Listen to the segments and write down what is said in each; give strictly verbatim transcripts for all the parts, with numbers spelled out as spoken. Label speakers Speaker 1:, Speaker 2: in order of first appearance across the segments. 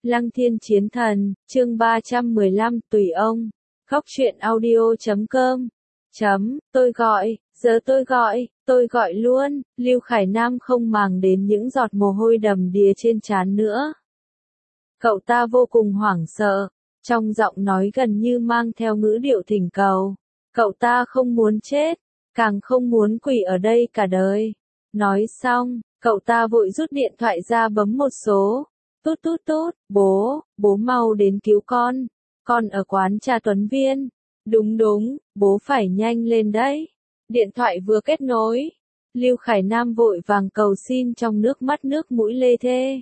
Speaker 1: Lăng Thiên Chiến Thần, chương ba trăm mười lăm, tùy ông. Khóc chuyện audio chấm com. Chấm, tôi gọi, giờ tôi gọi, tôi gọi luôn, Lưu Khải Nam không màng đến những giọt mồ hôi đầm đìa trên trán nữa. Cậu ta vô cùng hoảng sợ, trong giọng nói gần như mang theo ngữ điệu thỉnh cầu. Cậu ta không muốn chết, càng không muốn quỳ ở đây cả đời. Nói xong, cậu ta vội rút điện thoại ra bấm một số. Tút tút tút, bố, bố mau đến cứu con. Con ở quán trà Tuấn Viên. Đúng đúng, bố phải nhanh lên đấy. Điện thoại vừa kết nối. Lưu Khải Nam vội vàng cầu xin trong nước mắt nước mũi lê thê.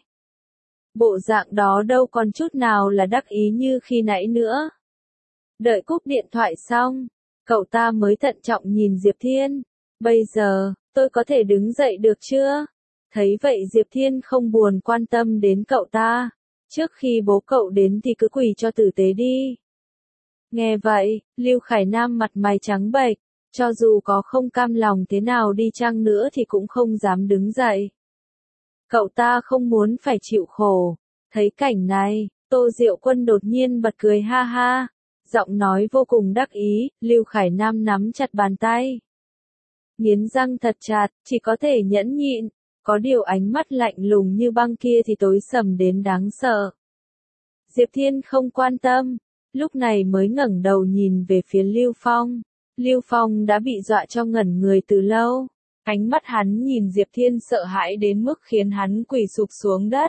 Speaker 1: Bộ dạng đó đâu còn chút nào là đắc ý như khi nãy nữa. Đợi cúp điện thoại xong, cậu ta mới thận trọng nhìn Diệp Thiên. Bây giờ, tôi có thể đứng dậy được chưa? Thấy vậy Diệp Thiên không buồn quan tâm đến cậu ta. Trước khi bố cậu đến thì cứ quỳ cho tử tế đi. Nghe vậy, Lưu Khải Nam mặt mày trắng bệch, cho dù có không cam lòng thế nào đi chăng nữa thì cũng không dám đứng dậy. Cậu ta không muốn phải chịu khổ. Thấy cảnh này, Tô Diệu Quân đột nhiên bật cười ha ha. Giọng nói vô cùng đắc ý, Lưu Khải Nam nắm chặt bàn tay. Nghiến răng thật chặt, chỉ có thể nhẫn nhịn. Có điều ánh mắt lạnh lùng như băng kia thì tối sầm đến đáng sợ. Diệp Thiên không quan tâm, lúc này mới ngẩng đầu nhìn về phía Lưu Phong. Lưu Phong đã bị dọa cho ngẩn người từ lâu. Ánh mắt hắn nhìn Diệp Thiên sợ hãi đến mức khiến hắn quỳ sụp xuống đất.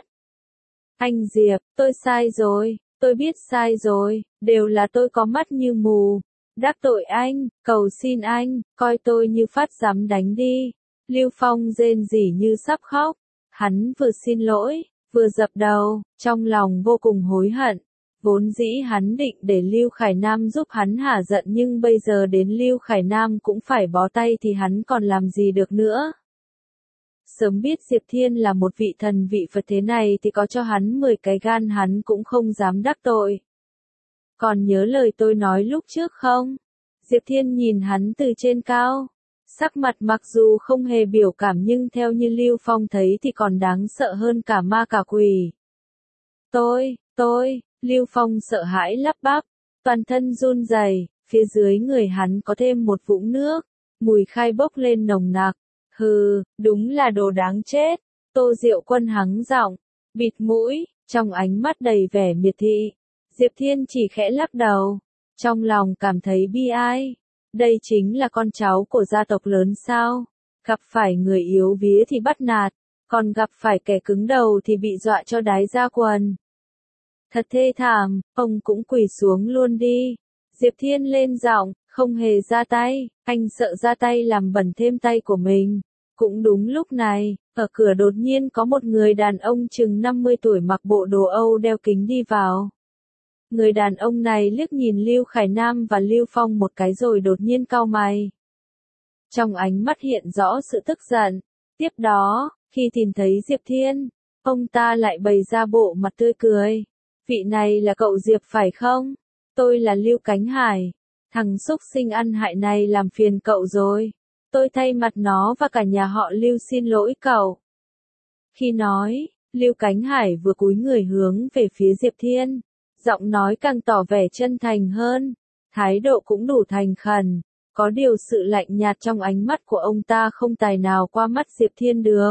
Speaker 1: Anh Diệp, tôi sai rồi, tôi biết sai rồi, đều là tôi có mắt như mù. Đắc tội anh, cầu xin anh, coi tôi như phát dám đánh đi. Lưu Phong rên rỉ như sắp khóc. Hắn vừa xin lỗi, vừa dập đầu, trong lòng vô cùng hối hận. Vốn dĩ hắn định để Lưu Khải Nam giúp hắn hả giận nhưng bây giờ đến Lưu Khải Nam cũng phải bó tay thì hắn còn làm gì được nữa. Sớm biết Diệp Thiên là một vị thần vị Phật thế này thì có cho hắn mười cái gan hắn cũng không dám đắc tội. Còn nhớ lời tôi nói lúc trước không? Diệp Thiên nhìn hắn từ trên cao. Sắc mặt mặc dù không hề biểu cảm nhưng theo như Lưu Phong thấy thì còn đáng sợ hơn cả ma cả quỷ. Tôi, tôi, Lưu Phong sợ hãi lắp bắp, toàn thân run rẩy, phía dưới người hắn có thêm một vũng nước, mùi khai bốc lên nồng nặc. Hừ, đúng là đồ đáng chết. Tô Diệu Quân hắng giọng, bịt mũi, trong ánh mắt đầy vẻ miệt thị. Diệp Thiên chỉ khẽ lắc đầu, trong lòng cảm thấy bi ai. Đây chính là con cháu của gia tộc lớn sao? Gặp phải người yếu vía thì bắt nạt, còn gặp phải kẻ cứng đầu thì bị dọa cho đái ra quần. Thật thê thảm, ông cũng quỳ xuống luôn đi. Diệp Thiên lên giọng, không hề ra tay, anh sợ ra tay làm bẩn thêm tay của mình. Cũng đúng lúc này, ở cửa đột nhiên có một người đàn ông chừng năm mươi tuổi mặc bộ đồ Âu đeo kính đi vào. Người đàn ông này liếc nhìn Lưu Khải Nam và Lưu Phong một cái rồi đột nhiên cau mày. Trong ánh mắt hiện rõ sự tức giận. Tiếp đó, khi tìm thấy Diệp Thiên, ông ta lại bày ra bộ mặt tươi cười. Vị này là cậu Diệp phải không? Tôi là Lưu Cánh Hải. Thằng xúc sinh ăn hại này làm phiền cậu rồi. Tôi thay mặt nó và cả nhà họ Lưu xin lỗi cậu. Khi nói, Lưu Cánh Hải vừa cúi người hướng về phía Diệp Thiên. Giọng nói càng tỏ vẻ chân thành hơn, thái độ cũng đủ thành khẩn, có điều sự lạnh nhạt trong ánh mắt của ông ta không tài nào qua mắt Diệp Thiên được.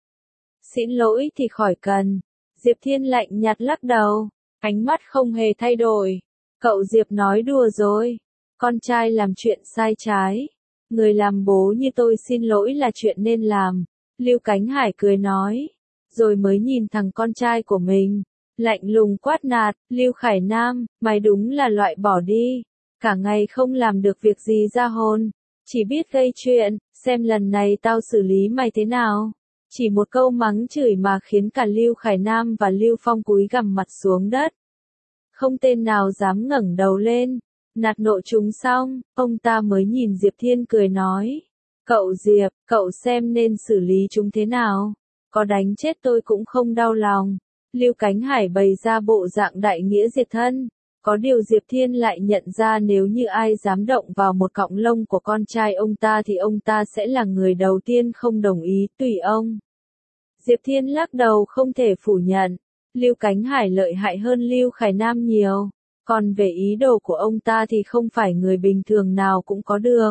Speaker 1: Xin lỗi thì khỏi cần. Diệp Thiên lạnh nhạt lắc đầu, ánh mắt không hề thay đổi. Cậu Diệp nói đùa rồi, con trai làm chuyện sai trái. Người làm bố như tôi xin lỗi là chuyện nên làm. Lưu Cánh Hải cười nói, rồi mới nhìn thằng con trai của mình. Lạnh lùng quát nạt, Lưu Khải Nam, mày đúng là loại bỏ đi. Cả ngày không làm được việc gì ra hồn, chỉ biết gây chuyện, xem lần này tao xử lý mày thế nào. Chỉ một câu mắng chửi mà khiến cả Lưu Khải Nam và Lưu Phong cúi gằm mặt xuống đất. Không tên nào dám ngẩng đầu lên. Nạt nộ chúng xong, ông ta mới nhìn Diệp Thiên cười nói. Cậu Diệp, cậu xem nên xử lý chúng thế nào? Có đánh chết tôi cũng không đau lòng. Lưu Cánh Hải bày ra bộ dạng đại nghĩa diệt thân. Có điều Diệp Thiên lại nhận ra nếu như ai dám động vào một cọng lông của con trai ông ta thì ông ta sẽ là người đầu tiên không đồng ý, tùy ông. Diệp Thiên lắc đầu không thể phủ nhận. Lưu Cánh Hải lợi hại hơn Lưu Khải Nam nhiều, còn về ý đồ của ông ta thì không phải người bình thường nào cũng có được.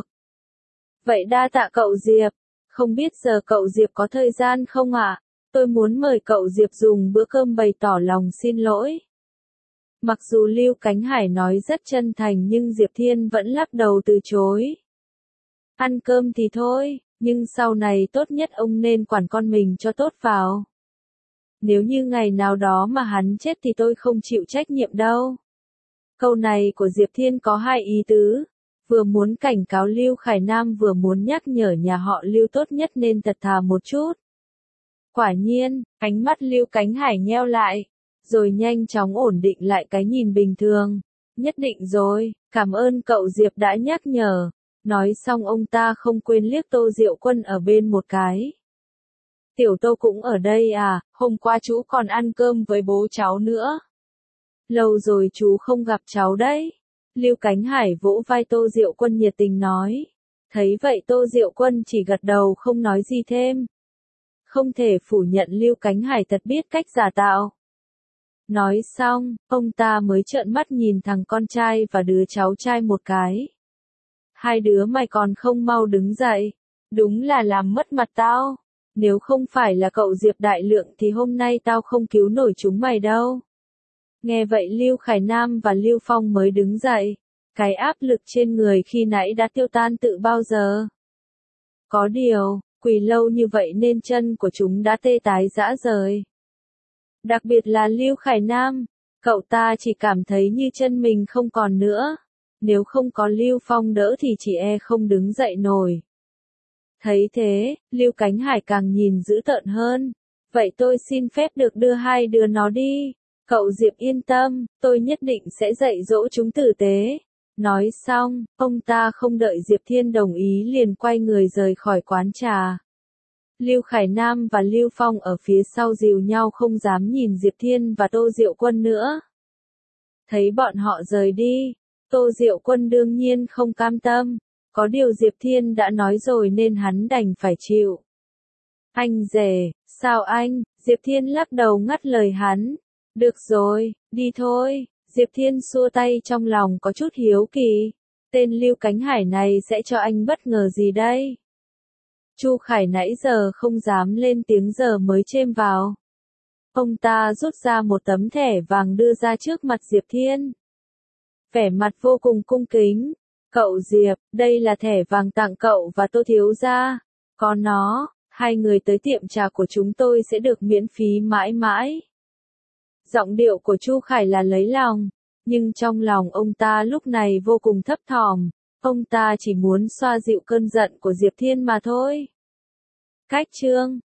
Speaker 1: Vậy đa tạ cậu Diệp, không biết giờ cậu Diệp có thời gian không ạ? Tôi muốn mời cậu Diệp dùng bữa cơm bày tỏ lòng xin lỗi. Mặc dù Lưu Cánh Hải nói rất chân thành nhưng Diệp Thiên vẫn lắc đầu từ chối. Ăn cơm thì thôi, nhưng sau này tốt nhất ông nên quản con mình cho tốt vào. Nếu như ngày nào đó mà hắn chết thì tôi không chịu trách nhiệm đâu. Câu này của Diệp Thiên có hai ý tứ, vừa muốn cảnh cáo Lưu Khải Nam vừa muốn nhắc nhở nhà họ Lưu tốt nhất nên thật thà một chút. Quả nhiên, ánh mắt Lưu Cánh Hải nheo lại, rồi nhanh chóng ổn định lại cái nhìn bình thường. Nhất định rồi, cảm ơn cậu Diệp đã nhắc nhở. Nói xong ông ta không quên liếc Tô Diệu Quân ở bên một cái. Tiểu Tô cũng ở đây à, hôm qua chú còn ăn cơm với bố cháu nữa. Lâu rồi chú không gặp cháu đấy. Lưu Cánh Hải vỗ vai Tô Diệu Quân nhiệt tình nói. Thấy vậy Tô Diệu Quân chỉ gật đầu không nói gì thêm. Không thể phủ nhận Lưu Cánh Hải thật biết cách giả tạo. Nói xong, ông ta mới trợn mắt nhìn thằng con trai và đứa cháu trai một cái. Hai đứa mày còn không mau đứng dậy, đúng là làm mất mặt tao. Nếu không phải là cậu Diệp đại lượng thì hôm nay tao không cứu nổi chúng mày đâu. Nghe vậy Lưu Khải Nam và Lưu Phong mới đứng dậy. Cái áp lực trên người khi nãy đã tiêu tan tự bao giờ. Có điều, quỳ lâu như vậy nên chân của chúng đã tê tái rã rời. Đặc biệt là Lưu Khải Nam, cậu ta chỉ cảm thấy như chân mình không còn nữa. Nếu không có Lưu Phong đỡ thì chị e không đứng dậy nổi. Thấy thế, Lưu Cánh Hải càng nhìn dữ tợn hơn. Vậy tôi xin phép được đưa hai đứa nó đi. Cậu Diệp yên tâm, tôi nhất định sẽ dạy dỗ chúng tử tế. Nói xong, ông ta không đợi Diệp Thiên đồng ý liền quay người rời khỏi quán trà. Lưu Khải Nam và Lưu Phong ở phía sau dìu nhau không dám nhìn Diệp Thiên và Tô Diệu Quân nữa. Thấy bọn họ rời đi, Tô Diệu Quân đương nhiên không cam tâm, có điều Diệp Thiên đã nói rồi nên hắn đành phải chịu. Anh rể, sao anh? Diệp Thiên lắc đầu ngắt lời hắn. Được rồi, đi thôi. Diệp Thiên xua tay trong lòng có chút hiếu kỳ. Tên Lưu Cánh Hải này sẽ cho anh bất ngờ gì đây? Chu Khải nãy giờ không dám lên tiếng giờ mới chêm vào. Ông ta rút ra một tấm thẻ vàng đưa ra trước mặt Diệp Thiên. Vẻ mặt vô cùng cung kính. Cậu Diệp, đây là thẻ vàng tặng cậu và Tô thiếu gia. Có nó, hai người tới tiệm trà của chúng tôi sẽ được miễn phí mãi mãi. Giọng điệu của Chu Khải là lấy lòng, nhưng trong lòng ông ta lúc này vô cùng thấp thỏm. Ông ta chỉ muốn xoa dịu cơn giận của Diệp Thiên mà thôi. Cách chương